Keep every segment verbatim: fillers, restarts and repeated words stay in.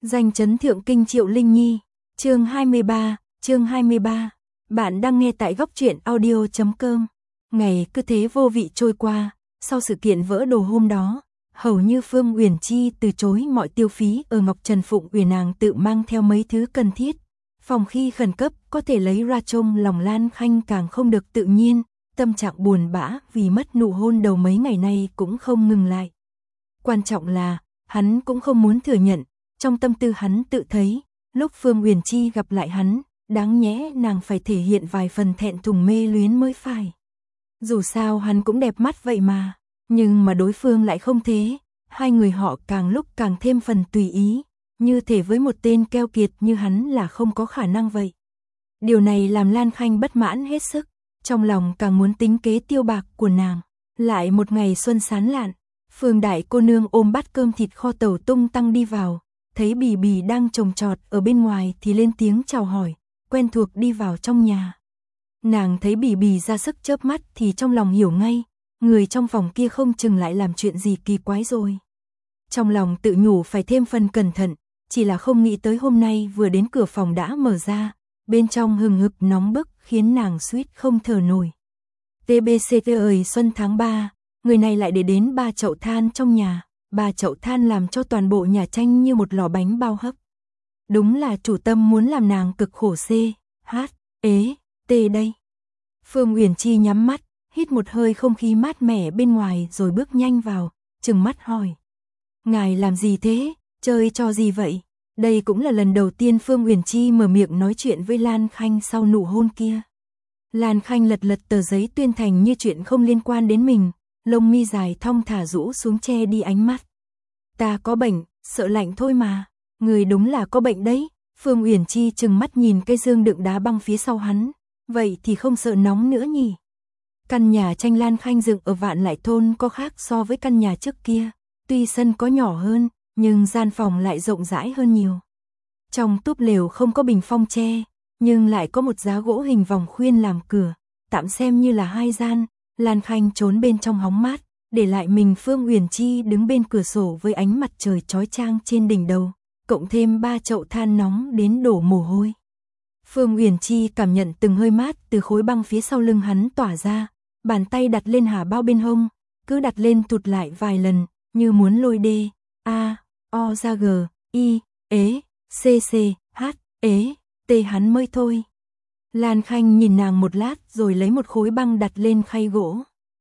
Danh chấn thượng kinh Triệu Linh Nhi, chương hai mươi ba, chương hai mươi ba. Bạn đang nghe tại góc truyện audio chấm com. Ngày cứ thế vô vị trôi qua, sau sự kiện vỡ đồ hôm đó, hầu như Phương Uyển Chi từ chối mọi tiêu phí ở Ngọc Trần Phụng Uyển, nàng tự mang theo mấy thứ cần thiết. Phòng khi khẩn cấp có thể lấy ra trông lòng Lan Khanh càng không được tự nhiên, tâm trạng buồn bã vì mất nụ hôn đầu mấy ngày nay cũng không ngừng lại. Quan trọng là, hắn cũng không muốn thừa nhận, trong tâm tư hắn tự thấy, lúc Phương Uyển Chi gặp lại hắn, đáng nhẽ nàng phải thể hiện vài phần thẹn thùng mê luyến mới phải. Dù sao hắn cũng đẹp mắt vậy mà, nhưng mà đối phương lại không thế, hai người họ càng lúc càng thêm phần tùy ý, như thể với một tên keo kiệt như hắn là không có khả năng vậy. Điều này làm Lan Khanh bất mãn hết sức, trong lòng càng muốn tính kế tiêu bạc của nàng. Lại một ngày xuân sán lạn, Phương đại cô nương ôm bát cơm thịt kho tàu tung tăng đi vào, thấy Bì Bì đang trồng trọt ở bên ngoài thì lên tiếng chào hỏi, quen thuộc đi vào trong nhà. Nàng thấy Bì Bì ra sức chớp mắt thì trong lòng hiểu ngay, người trong phòng kia không chừng lại làm chuyện gì kỳ quái rồi. Trong lòng tự nhủ phải thêm phần cẩn thận, chỉ là không nghĩ tới hôm nay vừa đến cửa phòng đã mở ra, bên trong hừng hực nóng bức khiến nàng suýt không thở nổi. tê bê xê tê ơi, xuân tháng ba, người này lại để đến ba chậu than trong nhà, ba chậu than làm cho toàn bộ nhà tranh như một lò bánh bao hấp. Đúng là chủ tâm muốn làm nàng cực khổ xê, hát, ế, tê đây. Phương Uyển Chi nhắm mắt, hít một hơi không khí mát mẻ bên ngoài rồi bước nhanh vào, trừng mắt hỏi. Ngài làm gì thế, chơi trò gì vậy? Đây cũng là lần đầu tiên Phương Uyển Chi mở miệng nói chuyện với Lan Khanh sau nụ hôn kia. Lan Khanh lật lật tờ giấy tuyên thành như chuyện không liên quan đến mình, lông mi dài thong thả rũ xuống che đi ánh mắt. Ta có bệnh, sợ lạnh thôi mà, người đúng là có bệnh đấy. Phương Uyển Chi trừng mắt nhìn cây dương đựng đá băng phía sau hắn, vậy thì không sợ nóng nữa nhỉ? Căn nhà tranh Lan Khanh dựng ở Vạn Lại thôn có khác so với căn nhà trước kia, tuy sân có nhỏ hơn, nhưng gian phòng lại rộng rãi hơn nhiều. Trong túp lều không có bình phong tre, nhưng lại có một giá gỗ hình vòng khuyên làm cửa, tạm xem như là hai gian. Lan Khanh trốn bên trong hóng mát, để lại mình Phương Uyển Chi đứng bên cửa sổ với ánh mặt trời chói chang trên đỉnh đầu, cộng thêm ba chậu than nóng đến đổ mồ hôi. Phương Uyển Chi cảm nhận từng hơi mát từ khối băng phía sau lưng hắn tỏa ra, bàn tay đặt lên hà bao bên hông, cứ đặt lên thụt lại vài lần, như muốn lôi đê, a, o ra g, i, ế, c c, h, ế, t hắn mới thôi. Lan Khanh nhìn nàng một lát rồi lấy một khối băng đặt lên khay gỗ.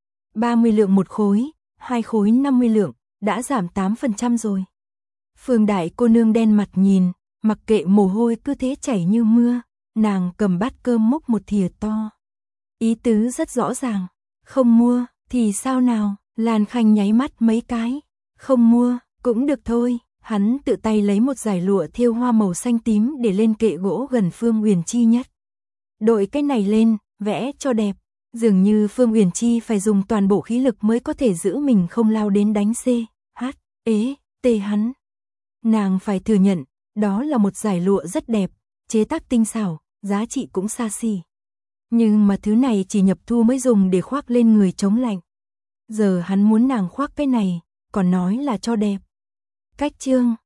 ba mươi lượng một khối, hai khối năm mươi lượng, đã giảm tám phần trăm rồi. Phương đại cô nương đen mặt nhìn, mặc kệ mồ hôi cứ thế chảy như mưa, nàng cầm bát cơm múc một thìa to. Ý tứ rất rõ ràng, không mua, thì sao nào? Lan Khanh nháy mắt mấy cái, không mua, cũng được thôi. Hắn tự tay lấy một dải lụa thêu hoa màu xanh tím để lên kệ gỗ gần Phương Uyển Chi nhất. Đội cái này lên, vẽ cho đẹp. Dường như Phương Uyển Chi phải dùng toàn bộ khí lực mới có thể giữ mình không lao đến đánh C, H, ế, T hắn. Nàng phải thừa nhận, đó là một dải lụa rất đẹp, chế tác tinh xảo, giá trị cũng xa xỉ. Nhưng mà thứ này chỉ nhập thu mới dùng để khoác lên người chống lạnh. Giờ hắn muốn nàng khoác cái này, còn nói là cho đẹp. Cách chương